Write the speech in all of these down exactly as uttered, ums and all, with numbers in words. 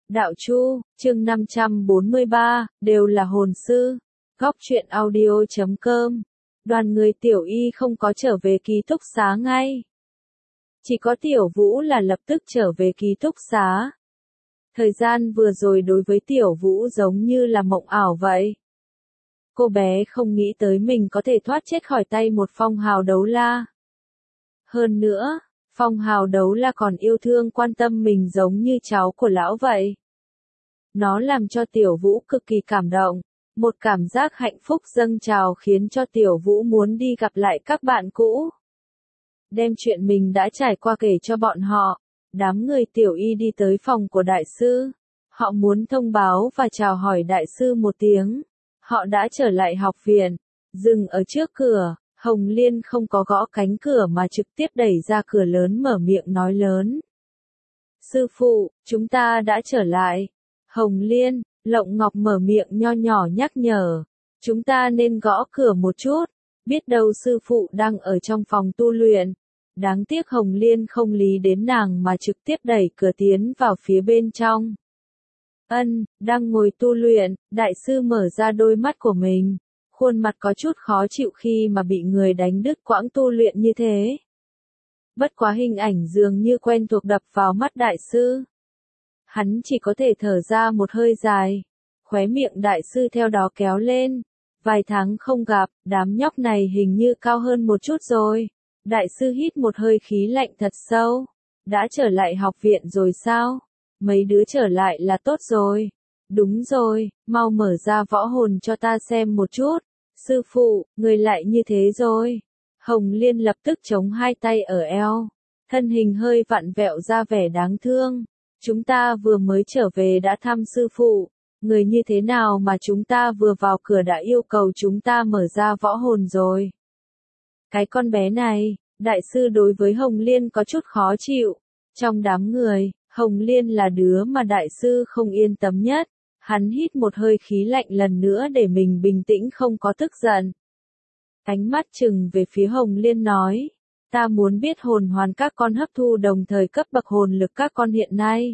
Đạo Chu, chương năm trăm bốn mươi ba, đều là hồn sư. Góc truyện audio chấm com. Đoàn người Tiểu Y không có trở về ký túc xá ngay. Chỉ có Tiểu Vũ là lập tức trở về ký túc xá. Thời gian vừa rồi đối với Tiểu Vũ giống như là mộng ảo vậy. Cô bé không nghĩ tới mình có thể thoát chết khỏi tay một phong hào đấu la. Hơn nữa, phong hào đấu la còn yêu thương quan tâm mình giống như cháu của lão vậy. Nó làm cho Tiểu Vũ cực kỳ cảm động, một cảm giác hạnh phúc dâng trào khiến cho Tiểu Vũ muốn đi gặp lại các bạn cũ. Đem chuyện mình đã trải qua kể cho bọn họ, đám người Tiểu Y đi tới phòng của đại sư. Họ muốn thông báo và chào hỏi đại sư một tiếng. Họ đã trở lại học viện, dừng ở trước cửa. Hồng Liên không có gõ cánh cửa mà trực tiếp đẩy ra cửa lớn mở miệng nói lớn. Sư phụ, chúng ta đã trở lại. Hồng Liên, Lộng Ngọc mở miệng nho nhỏ nhắc nhở. Chúng ta nên gõ cửa một chút, biết đâu sư phụ đang ở trong phòng tu luyện. Đáng tiếc Hồng Liên không lý đến nàng mà trực tiếp đẩy cửa tiến vào phía bên trong. Ân, đang ngồi tu luyện, đại sư mở ra đôi mắt của mình. Khuôn mặt có chút khó chịu khi mà bị người đánh đứt quãng tu luyện như thế. Bất quá hình ảnh dường như quen thuộc đập vào mắt đại sư. Hắn chỉ có thể thở ra một hơi dài. Khóe miệng đại sư theo đó kéo lên. Vài tháng không gặp, đám nhóc này hình như cao hơn một chút rồi. Đại sư hít một hơi khí lạnh thật sâu. Đã trở lại học viện rồi sao? Mấy đứa trở lại là tốt rồi. Đúng rồi, mau mở ra võ hồn cho ta xem một chút. Sư phụ, người lại như thế rồi. Hồng Liên lập tức chống hai tay ở eo. Thân hình hơi vặn vẹo ra vẻ đáng thương. Chúng ta vừa mới trở về đã thăm sư phụ. Người như thế nào mà chúng ta vừa vào cửa đã yêu cầu chúng ta mở ra võ hồn rồi. Cái con bé này, đại sư đối với Hồng Liên có chút khó chịu. Trong đám người, Hồng Liên là đứa mà đại sư không yên tâm nhất. Hắn hít một hơi khí lạnh lần nữa để mình bình tĩnh không có tức giận. Ánh mắt chừng về phía Hồng Liên nói. Ta muốn biết hồn hoàn các con hấp thu đồng thời cấp bậc hồn lực các con hiện nay.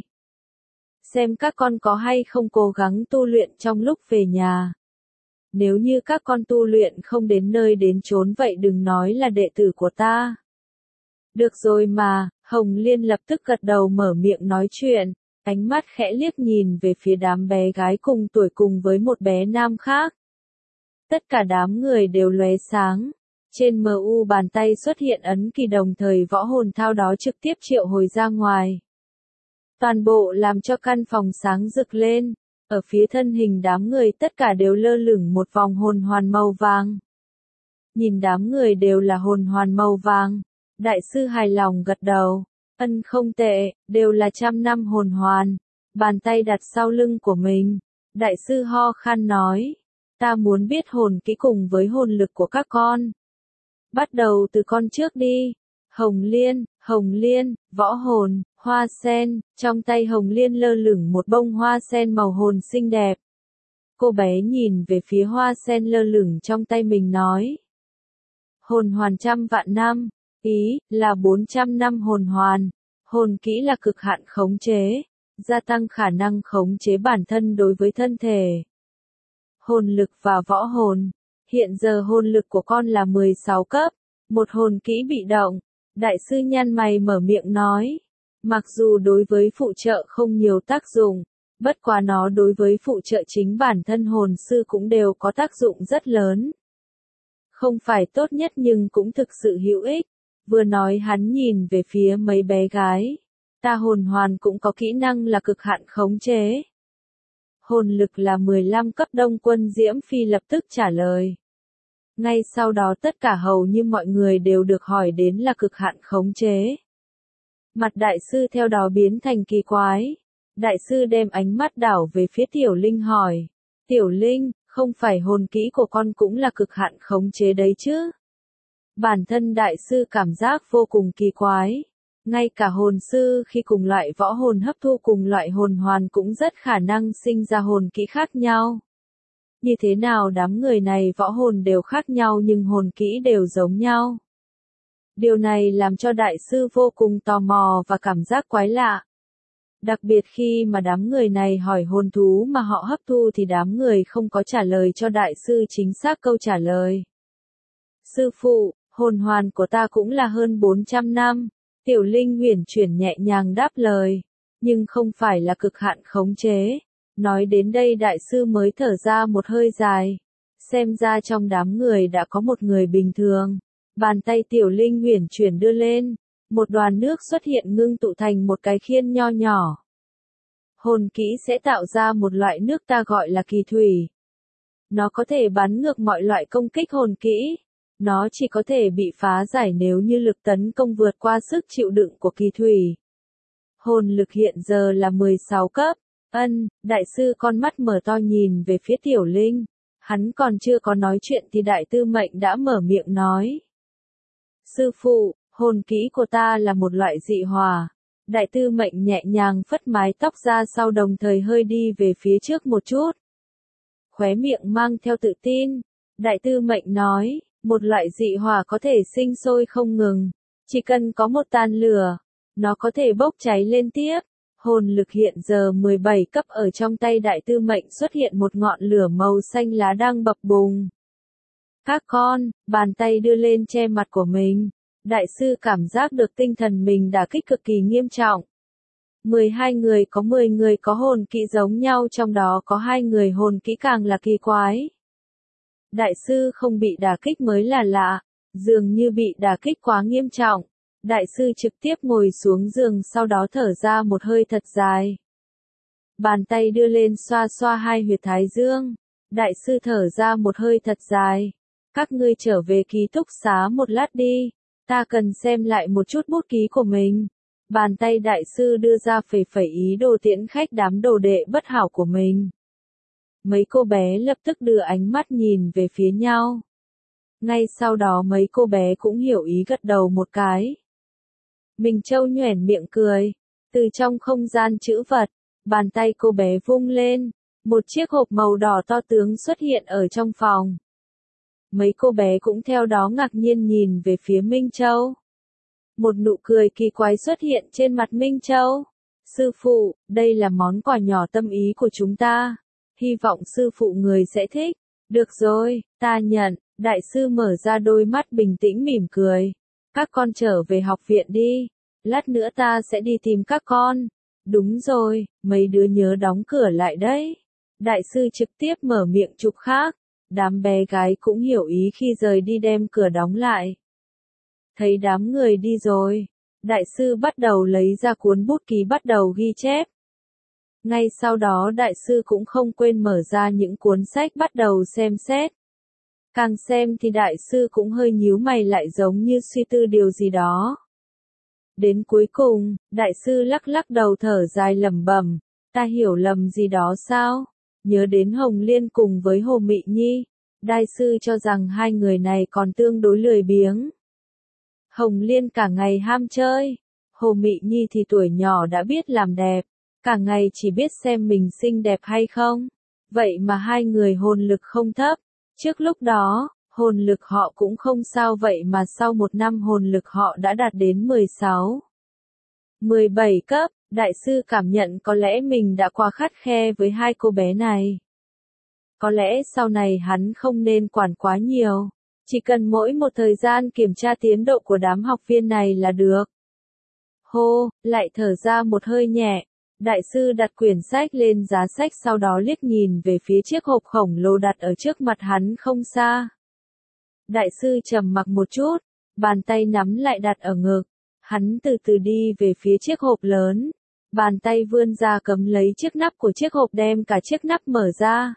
Xem các con có hay không cố gắng tu luyện trong lúc về nhà. Nếu như các con tu luyện không đến nơi đến chốn vậy đừng nói là đệ tử của ta. Được rồi mà, Hồng Liên lập tức gật đầu mở miệng nói chuyện. Ánh mắt khẽ liếc nhìn về phía đám bé gái cùng tuổi cùng với một bé nam khác. Tất cả đám người đều lóe sáng. Trên em u bàn tay xuất hiện ấn ký đồng thời võ hồn thao đó trực tiếp triệu hồi ra ngoài. Toàn bộ làm cho căn phòng sáng rực lên. Ở phía thân hình đám người tất cả đều lơ lửng một vòng hồn hoàn màu vàng. Nhìn đám người đều là hồn hoàn màu vàng. Đại sư hài lòng gật đầu. Ân không tệ, đều là trăm năm hồn hoàn. Bàn tay đặt sau lưng của mình. Đại sư ho khan nói. Ta muốn biết hồn kỹ cùng với hồn lực của các con. Bắt đầu từ con trước đi. Hồng Liên, Hồng Liên, võ hồn, hoa sen. Trong tay Hồng Liên lơ lửng một bông hoa sen màu hồn xinh đẹp. Cô bé nhìn về phía hoa sen lơ lửng trong tay mình nói. Hồn hoàn trăm vạn năm. Ý, là bốn trăm năm hồn hoàn. Hồn kỹ là cực hạn khống chế. Gia tăng khả năng khống chế bản thân đối với thân thể. Hồn lực và võ hồn. Hiện giờ hồn lực của con là mười sáu cấp. Một hồn kỹ bị động. Đại sư nhăn mày mở miệng nói. Mặc dù đối với phụ trợ không nhiều tác dụng. Bất quá nó đối với phụ trợ chính bản thân hồn sư cũng đều có tác dụng rất lớn. Không phải tốt nhất nhưng cũng thực sự hữu ích. Vừa nói hắn nhìn về phía mấy bé gái. Ta hồn hoàn cũng có kỹ năng là cực hạn khống chế. Hồn lực là mười lăm cấp. Đông Quân Diễm Phi lập tức trả lời. Ngay sau đó tất cả hầu như mọi người đều được hỏi đến là cực hạn khống chế. Mặt đại sư theo đó biến thành kỳ quái. Đại sư đem ánh mắt đảo về phía Tiểu Linh hỏi. Tiểu Linh, không phải hồn kỹ của con cũng là cực hạn khống chế đấy chứ? Bản thân đại sư cảm giác vô cùng kỳ quái. Ngay cả hồn sư khi cùng loại võ hồn hấp thu cùng loại hồn hoàn cũng rất khả năng sinh ra hồn kỹ khác nhau. Như thế nào đám người này võ hồn đều khác nhau nhưng hồn kỹ đều giống nhau. Điều này làm cho đại sư vô cùng tò mò và cảm giác quái lạ. Đặc biệt khi mà đám người này hỏi hồn thú mà họ hấp thu thì đám người không có trả lời cho đại sư chính xác câu trả lời. Sư phụ, hồn hoàn của ta cũng là hơn bốn trăm năm. Tiểu Linh uyển chuyển nhẹ nhàng đáp lời, nhưng không phải là cực hạn khống chế. Nói đến đây đại sư mới thở ra một hơi dài. Xem ra trong đám người đã có một người bình thường. Bàn tay Tiểu Linh uyển chuyển đưa lên, một đoàn nước xuất hiện ngưng tụ thành một cái khiên nho nhỏ. Hồn kỹ sẽ tạo ra một loại nước ta gọi là kỳ thủy. Nó có thể bắn ngược mọi loại công kích hồn kỹ. Nó chỉ có thể bị phá giải nếu như lực tấn công vượt qua sức chịu đựng của kỳ thủy. Hồn lực hiện giờ là mười sáu cấp. Ân, đại sư con mắt mở to nhìn về phía Tiểu Linh. Hắn còn chưa có nói chuyện thì đại tư mệnh đã mở miệng nói. Sư phụ, hồn kỹ của ta là một loại dị hỏa. Đại tư mệnh nhẹ nhàng phất mái tóc ra sau đồng thời hơi đi về phía trước một chút. Khóe miệng mang theo tự tin. Đại tư mệnh nói, một loại dị hỏa có thể sinh sôi không ngừng. Chỉ cần có một tàn lửa, nó có thể bốc cháy lên tiếp. Hồn lực hiện giờ mười bảy cấp ở trong tay đại tư mệnh xuất hiện một ngọn lửa màu xanh lá đang bập bùng. Các con, bàn tay đưa lên che mặt của mình. Đại sư cảm giác được tinh thần mình đả kích cực kỳ nghiêm trọng. mười hai người có mười người có hồn kỹ giống nhau, trong đó có hai người hồn kỹ càng là kỳ quái. Đại sư không bị đả kích mới là lạ, dường như bị đả kích quá nghiêm trọng. Đại sư trực tiếp ngồi xuống giường sau đó thở ra một hơi thật dài. Bàn tay đưa lên xoa xoa hai huyệt thái dương. Đại sư thở ra một hơi thật dài. Các ngươi trở về ký túc xá một lát đi. Ta cần xem lại một chút bút ký của mình. Bàn tay đại sư đưa ra phẩy phẩy ý đồ tiễn khách đám đồ đệ bất hảo của mình. Mấy cô bé lập tức đưa ánh mắt nhìn về phía nhau. Ngay sau đó mấy cô bé cũng hiểu ý gật đầu một cái. Minh Châu nhoẻn miệng cười. Từ trong không gian trữ vật, bàn tay cô bé vung lên. Một chiếc hộp màu đỏ to tướng xuất hiện ở trong phòng. Mấy cô bé cũng theo đó ngạc nhiên nhìn về phía Minh Châu. Một nụ cười kỳ quái xuất hiện trên mặt Minh Châu. Sư phụ, đây là món quà nhỏ tâm ý của chúng ta. Hy vọng sư phụ người sẽ thích. Được rồi, ta nhận. Đại sư mở ra đôi mắt bình tĩnh mỉm cười. Các con trở về học viện đi. Lát nữa ta sẽ đi tìm các con. Đúng rồi, mấy đứa nhớ đóng cửa lại đấy. Đại sư trực tiếp mở miệng chụp khác. Đám bé gái cũng hiểu ý khi rời đi đem cửa đóng lại. Thấy đám người đi rồi, đại sư bắt đầu lấy ra cuốn bút ký bắt đầu ghi chép. Ngay sau đó đại sư cũng không quên mở ra những cuốn sách bắt đầu xem xét. Càng xem thì đại sư cũng hơi nhíu mày lại giống như suy tư điều gì đó. Đến cuối cùng, đại sư lắc lắc đầu thở dài lẩm bẩm, ta hiểu lầm gì đó sao? Nhớ đến Hồng Liên cùng với Hồ Mị Nhi, đại sư cho rằng hai người này còn tương đối lười biếng. Hồng Liên cả ngày ham chơi, Hồ Mị Nhi thì tuổi nhỏ đã biết làm đẹp, cả ngày chỉ biết xem mình xinh đẹp hay không. Vậy mà hai người hồn lực không thấp, trước lúc đó, hồn lực họ cũng không sao vậy mà sau một năm hồn lực họ đã đạt đến mười sáu, mười bảy cấp. Đại sư cảm nhận có lẽ mình đã quá khắt khe với hai cô bé này. Có lẽ sau này hắn không nên quản quá nhiều. Chỉ cần mỗi một thời gian kiểm tra tiến độ của đám học viên này là được. Hô, lại thở ra một hơi nhẹ. Đại sư đặt quyển sách lên giá sách sau đó liếc nhìn về phía chiếc hộp khổng lồ đặt ở trước mặt hắn không xa. Đại sư trầm mặc một chút, bàn tay nắm lại đặt ở ngực. Hắn từ từ đi về phía chiếc hộp lớn. Bàn tay vươn ra cầm lấy chiếc nắp của chiếc hộp đem cả chiếc nắp mở ra.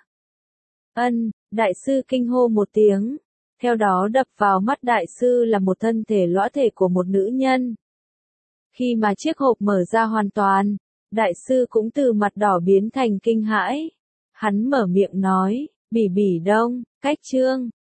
Ân, đại sư kinh hô một tiếng. Theo đó đập vào mắt đại sư là một thân thể lõa thể của một nữ nhân. Khi mà chiếc hộp mở ra hoàn toàn, đại sư cũng từ mặt đỏ biến thành kinh hãi. Hắn mở miệng nói, Bỉ Bỉ Đông, Cách Trương,